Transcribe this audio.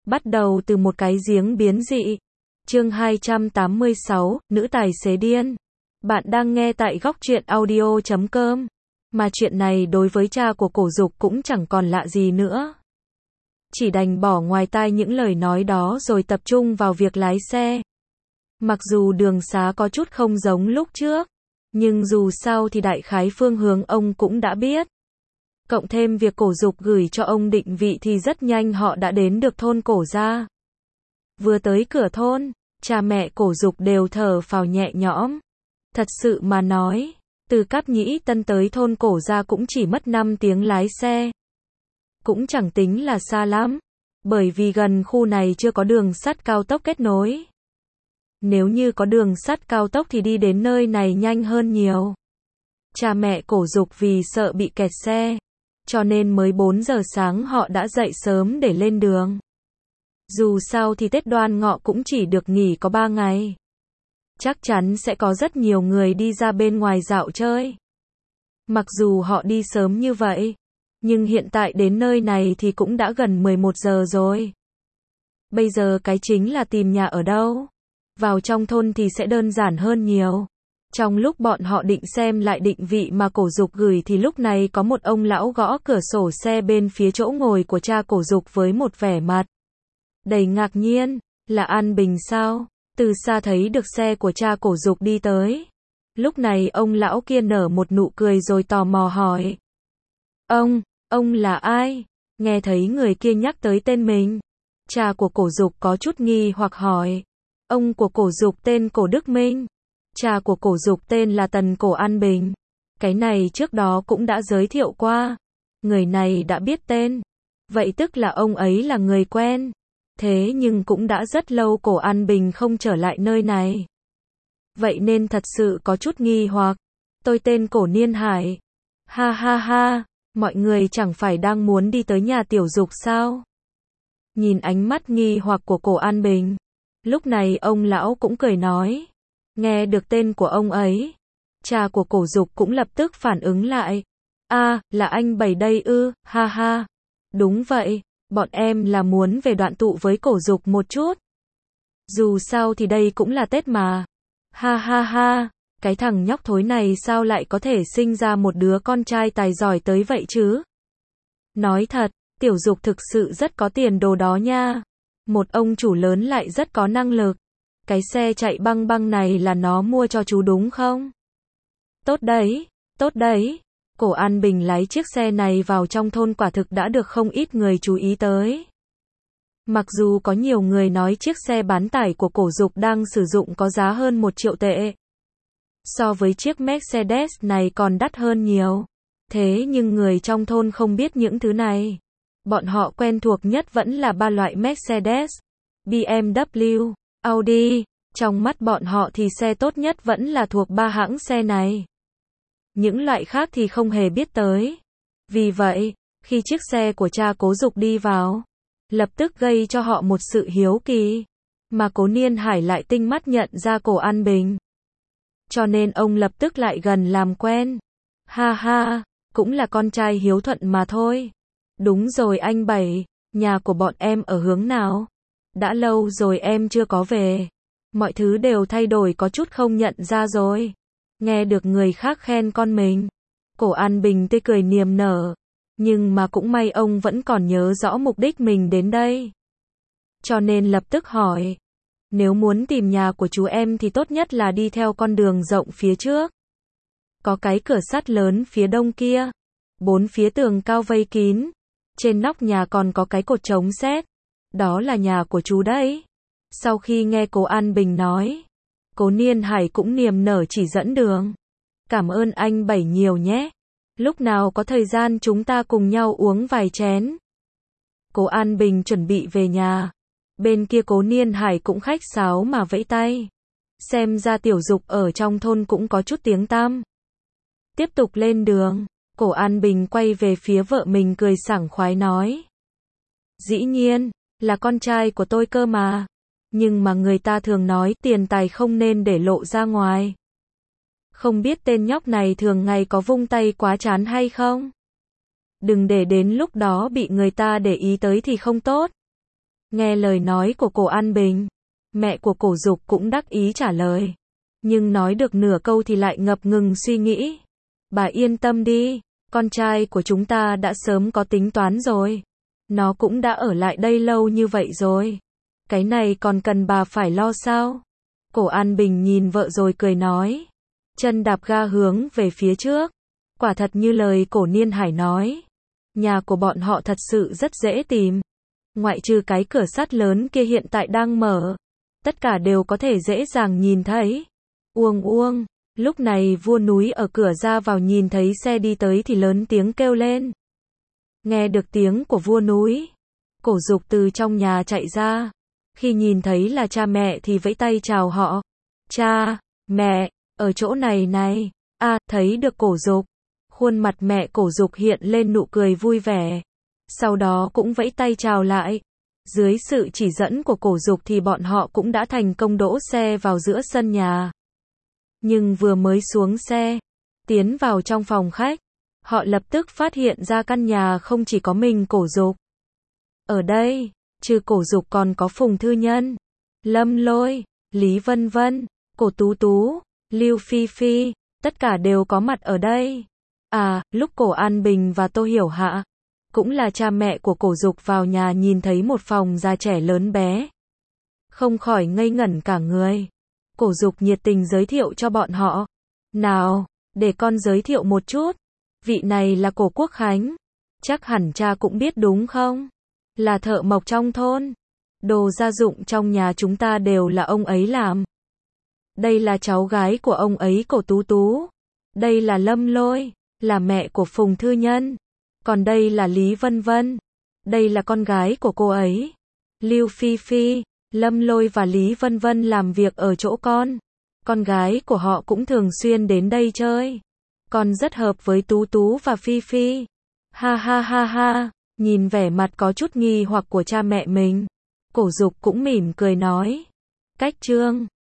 Bắt đầu từ một cái giếng biến dị. Chương 286, nữ tài xế điên. Bạn đang nghe tại góc truyện audio.com. Mà chuyện này đối với cha của Cổ Dục cũng chẳng còn lạ gì nữa. Chỉ đành bỏ ngoài tai những lời nói đó rồi tập trung vào việc lái xe. Mặc dù đường xá có chút không giống lúc trước, nhưng dù sao thì đại khái phương hướng ông cũng đã biết. Cộng thêm việc Cổ Dục gửi cho ông định vị thì rất nhanh họ đã đến được thôn Cổ Gia. Vừa tới cửa thôn, cha mẹ Cổ Dục đều thở phào nhẹ nhõm. Thật sự mà nói, từ Cáp Nhĩ Tân tới thôn Cổ Gia cũng chỉ mất 5 tiếng lái xe. Cũng chẳng tính là xa lắm, bởi vì gần khu này chưa có đường sắt cao tốc kết nối. Nếu như có đường sắt cao tốc thì đi đến nơi này nhanh hơn nhiều. Cha mẹ Cổ Dục vì sợ bị kẹt xe, cho nên mới 4 giờ sáng họ đã dậy sớm để lên đường. Dù sao thì Tết Đoan Ngọ cũng chỉ được nghỉ có 3 ngày. Chắc chắn sẽ có rất nhiều người đi ra bên ngoài dạo chơi. Mặc dù họ đi sớm như vậy, nhưng hiện tại đến nơi này thì cũng đã gần 11 giờ rồi. Bây giờ cái chính là tìm nhà ở đâu. Vào trong thôn thì sẽ đơn giản hơn nhiều. Trong lúc bọn họ định xem lại định vị mà Cổ Dục gửi thì lúc này có một ông lão gõ cửa sổ xe bên phía chỗ ngồi của cha Cổ Dục với một vẻ mặt đầy ngạc nhiên. Là An Bình sao? Từ xa thấy được xe của cha Cổ Dục đi tới. Lúc này ông lão kia nở một nụ cười rồi tò mò hỏi. Ông là ai? Nghe thấy người kia nhắc tới tên mình. Cha của Cổ Dục có chút nghi hoặc hỏi. Ông của Cổ Dục tên Cổ Đức Minh. Cha của Cổ Dục tên là Tần Cổ An Bình. Cái này trước đó cũng đã giới thiệu qua. Người này đã biết tên. Vậy tức là ông ấy là người quen. Thế nhưng cũng đã rất lâu Cổ An Bình không trở lại nơi này. Vậy nên thật sự có chút nghi hoặc. Tôi tên Cổ Niên Hải. Ha ha ha, mọi người chẳng phải đang muốn đi tới nhà Tiểu Dục sao? Nhìn ánh mắt nghi hoặc của Cổ An Bình. Lúc này ông lão cũng cười nói. Nghe được tên của ông ấy, cha của Cổ Dục cũng lập tức phản ứng lại. Là anh Bảy đây ư, ha ha. Đúng vậy, bọn em là muốn về đoạn tụ với Cổ Dục một chút. Dù sao thì đây cũng là Tết mà. Ha ha ha, cái thằng nhóc thối này sao lại có thể sinh ra một đứa con trai tài giỏi tới vậy chứ? Nói thật, Tiểu Dục thực sự rất có tiền đồ đó nha. Một ông chủ lớn lại rất có năng lực. Cái xe chạy băng băng này là nó mua cho chú đúng không? Tốt đấy, tốt đấy. Cổ An Bình lái chiếc xe này vào trong thôn quả thực đã được không ít người chú ý tới. Mặc dù có nhiều người nói chiếc xe bán tải của Cổ Dục đang sử dụng có giá hơn 1 triệu tệ. So với chiếc Mercedes này còn đắt hơn nhiều. Thế nhưng người trong thôn không biết những thứ này. Bọn họ quen thuộc nhất vẫn là 3 loại Mercedes, BMW, Audi. Trong mắt bọn họ thì xe tốt nhất vẫn là thuộc 3 hãng xe này. Những loại khác thì không hề biết tới. Vì vậy, khi chiếc xe của cha Cố Dục đi vào, lập tức gây cho họ một sự hiếu kỳ. Mà Cố Niên Hải lại tinh mắt nhận ra Cổ An Bình. Cho nên ông lập tức lại gần làm quen. Ha ha, cũng là con trai hiếu thuận mà thôi. Đúng rồi anh Bảy, nhà của bọn em ở hướng nào? Đã lâu rồi em chưa có về. Mọi thứ đều thay đổi có chút không nhận ra rồi. Nghe được người khác khen con mình. Cổ An Bình tươi cười niềm nở. Nhưng mà cũng may ông vẫn còn nhớ rõ mục đích mình đến đây. Cho nên lập tức hỏi. Nếu muốn tìm nhà của chú em thì tốt nhất là đi theo con đường rộng phía trước. Có cái cửa sắt lớn phía đông kia. 4 phía tường cao vây kín. Trên nóc nhà còn có cái cột chống sét. Đó là nhà của chú đấy. Sau khi nghe Cố An Bình nói, Cố Niên Hải cũng niềm nở chỉ dẫn đường. Cảm ơn anh Bảy nhiều nhé. Lúc nào có thời gian chúng ta cùng nhau uống vài chén. Cố An Bình chuẩn bị về nhà. Bên kia Cố Niên Hải cũng khách sáo mà vẫy tay. Xem ra Tiểu Dục ở trong thôn cũng có chút tiếng tăm. Tiếp tục lên đường, Cổ An Bình quay về phía vợ mình cười sảng khoái nói. Dĩ nhiên, là con trai của tôi cơ mà. Nhưng mà người ta thường nói tiền tài không nên để lộ ra ngoài. Không biết tên nhóc này thường ngày có vung tay quá chán hay không? Đừng để đến lúc đó bị người ta để ý tới thì không tốt. Nghe lời nói của cổ An Bình, mẹ của cổ Dục cũng đắc ý trả lời. Nhưng nói được nửa câu thì lại ngập ngừng suy nghĩ. Bà yên tâm đi, con trai của chúng ta đã sớm có tính toán rồi. Nó cũng đã ở lại đây lâu như vậy rồi. Cái này còn cần bà phải lo sao? Cổ An Bình nhìn vợ rồi cười nói. Chân đạp ga hướng về phía trước. Quả thật như lời cổ Niên Hải nói. Nhà của bọn họ thật sự rất dễ tìm. Ngoại trừ cái cửa sắt lớn kia hiện tại đang mở. Tất cả đều có thể dễ dàng nhìn thấy. Uông uông. Lúc này vua núi ở cửa ra vào nhìn thấy xe đi tới thì lớn tiếng kêu lên. Nghe được tiếng của vua núi. Cổ Dục từ trong nhà chạy ra. Khi nhìn thấy là cha mẹ thì vẫy tay chào họ. Cha, mẹ, ở chỗ này này. Thấy được cổ Dục. Khuôn mặt mẹ cổ Dục hiện lên nụ cười vui vẻ. Sau đó cũng vẫy tay chào lại. Dưới sự chỉ dẫn của cổ Dục thì bọn họ cũng đã thành công đỗ xe vào giữa sân nhà. Nhưng vừa mới xuống xe, tiến vào trong phòng khách, họ lập tức phát hiện ra căn nhà không chỉ có mình cổ Dục. Ở đây, trừ cổ Dục còn có Phùng Thư Nhân, Lâm Lôi, Lý Vân Vân, cổ Tú Tú, Lưu Phi Phi, tất cả đều có mặt ở đây. Lúc cổ An Bình và Tô Hiểu Hạ, cũng là cha mẹ của cổ Dục vào nhà nhìn thấy một phòng già trẻ lớn bé. Không khỏi ngây ngẩn cả người. Cổ Dục nhiệt tình giới thiệu cho bọn họ. Nào, để con giới thiệu một chút. Vị này là cổ Quốc Khánh. Chắc hẳn cha cũng biết đúng không? Là thợ mộc trong thôn. Đồ gia dụng trong nhà chúng ta đều là ông ấy làm. Đây là cháu gái của ông ấy cổ Tú Tú. Đây là Lâm Lôi, là mẹ của Phùng Thư Nhân. Còn đây là Lý Vân Vân. Đây là con gái của cô ấy. Lưu Phi Phi, Lâm Lôi và Lý Vân Vân làm việc ở chỗ con. Con gái của họ cũng thường xuyên đến đây chơi. Con rất hợp với Tú Tú và Phi Phi. Ha ha ha ha, nhìn vẻ mặt có chút nghi hoặc của cha mẹ mình. Cổ Dục cũng mỉm cười nói. Cách chương